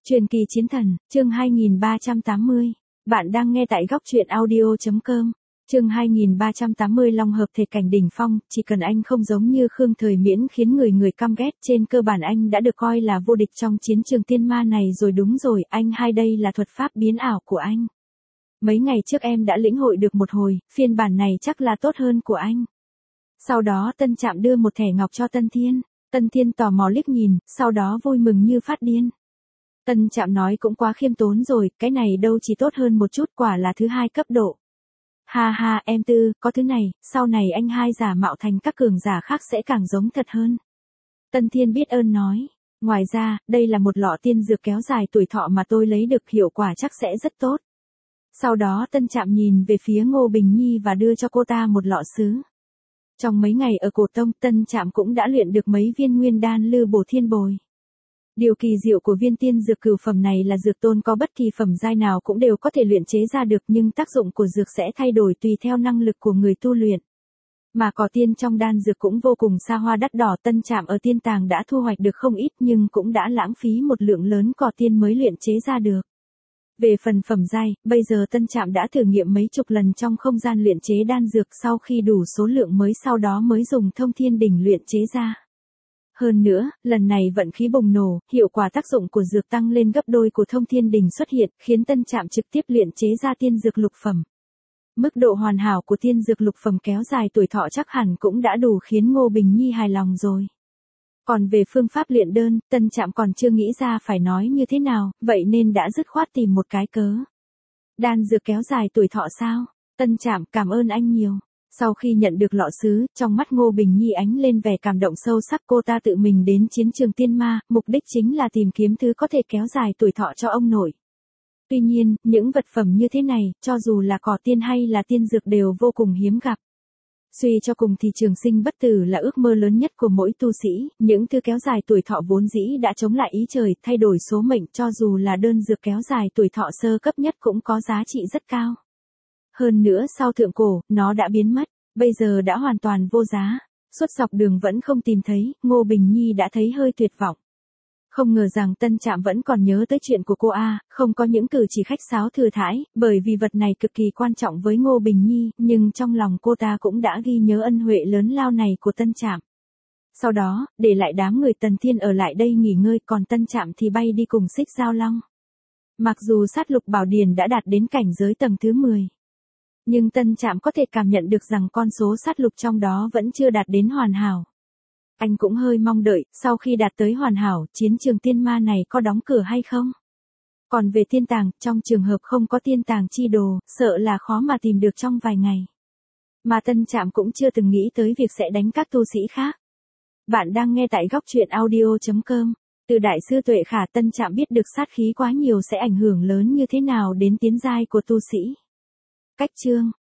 Truyền kỳ chiến thần, chương 2380. Bạn đang nghe tại góc truyện audio.com. Chương 2380 Long hợp thể cảnh đỉnh phong, chỉ cần anh không giống như Khương Thời Miễn khiến người căm ghét, trên cơ bản anh đã được coi là vô địch trong chiến trường tiên ma này rồi. Đúng rồi, anh hai đây là thuật pháp biến ảo của anh. Mấy ngày trước em đã lĩnh hội được một hồi, phiên bản này chắc là tốt hơn của anh. Sau đó Tân Trạm đưa một thẻ ngọc cho Tân Thiên. Tân Thiên tò mò liếc nhìn, sau đó vui mừng như phát điên. Tân Trạm nói cũng quá khiêm tốn rồi, cái này đâu chỉ tốt hơn một chút, quả là thứ hai cấp độ. Ha ha, em Tư, có thứ này, sau này anh hai giả mạo thành các cường giả khác sẽ càng giống thật hơn. Tân Thiên biết ơn nói. Ngoài ra, đây là một lọ tiên dược kéo dài tuổi thọ mà tôi lấy được, hiệu quả chắc sẽ rất tốt. Sau đó Tân Trạm nhìn về phía Ngô Bình Nhi và đưa cho cô ta một lọ sứ. Trong mấy ngày ở Cổ Tông, Tân Trạm cũng đã luyện được mấy viên nguyên đan Lư Bổ Thiên Bồi. Điều kỳ diệu của viên tiên dược cửu phẩm này là dược tôn có bất kỳ phẩm giai nào cũng đều có thể luyện chế ra được, nhưng tác dụng của dược sẽ thay đổi tùy theo năng lực của người tu luyện. Mà cỏ tiên trong đan dược cũng vô cùng xa hoa đắt đỏ, Tân Trạm ở tiên tàng đã thu hoạch được không ít nhưng cũng đã lãng phí một lượng lớn cỏ tiên mới luyện chế ra được. Về phần phẩm giai, bây giờ Tân Trạm đã thử nghiệm mấy chục lần trong không gian luyện chế đan dược, sau khi đủ số lượng mới sau đó mới dùng Thông Thiên Đỉnh luyện chế ra. Hơn nữa, lần này vận khí bùng nổ, hiệu quả tác dụng của dược tăng lên gấp đôi của Thông Thiên Đỉnh xuất hiện, khiến Tân Trạm trực tiếp luyện chế ra tiên dược lục phẩm. Mức độ hoàn hảo của tiên dược lục phẩm kéo dài tuổi thọ chắc hẳn cũng đã đủ khiến Ngô Bình Nhi hài lòng rồi. Còn về phương pháp luyện đơn, Tân Trạm còn chưa nghĩ ra phải nói như thế nào, vậy nên đã dứt khoát tìm một cái cớ. Đan dược kéo dài tuổi thọ sao? Tân Trạm cảm ơn anh nhiều. Sau khi nhận được lọ sứ, trong mắt Ngô Bình Nhi ánh lên vẻ cảm động sâu sắc, cô ta tự mình đến chiến trường tiên ma, mục đích chính là tìm kiếm thứ có thể kéo dài tuổi thọ cho ông nội. Tuy nhiên, những vật phẩm như thế này, cho dù là cỏ tiên hay là tiên dược đều vô cùng hiếm gặp. Suy cho cùng thì trường sinh bất tử là ước mơ lớn nhất của mỗi tu sĩ, những thứ kéo dài tuổi thọ vốn dĩ đã chống lại ý trời, thay đổi số mệnh, cho dù là đơn dược kéo dài tuổi thọ sơ cấp nhất cũng có giá trị rất cao. Hơn nữa sau thượng cổ, nó đã biến mất, bây giờ đã hoàn toàn vô giá. Suốt dọc đường vẫn không tìm thấy, Ngô Bình Nhi đã thấy hơi tuyệt vọng. Không ngờ rằng Tân Trạm vẫn còn nhớ tới chuyện của cô không có những cử chỉ khách sáo thừa thãi, bởi vì vật này cực kỳ quan trọng với Ngô Bình Nhi, nhưng trong lòng cô ta cũng đã ghi nhớ ân huệ lớn lao này của Tân Trạm. Sau đó, để lại đám người Tần Thiên ở lại đây nghỉ ngơi, còn Tân Trạm thì bay đi cùng Xích Giao Long. Mặc dù sát lục bảo điền đã đạt đến cảnh giới tầng thứ 10. Nhưng Tân Trạm có thể cảm nhận được rằng con số sát lục trong đó vẫn chưa đạt đến hoàn hảo. Anh cũng hơi mong đợi, sau khi đạt tới hoàn hảo, chiến trường tiên ma này có đóng cửa hay không? Còn về tiên tàng, trong trường hợp không có tiên tàng chi đồ, sợ là khó mà tìm được trong vài ngày. Mà Tân Trạm cũng chưa từng nghĩ tới việc sẽ đánh các tu sĩ khác. Bạn đang nghe tại góc truyện audio.com. Từ Đại sư Tuệ Khả, Tân Trạm biết được sát khí quá nhiều sẽ ảnh hưởng lớn như thế nào đến tiến giai của tu sĩ. Cách chương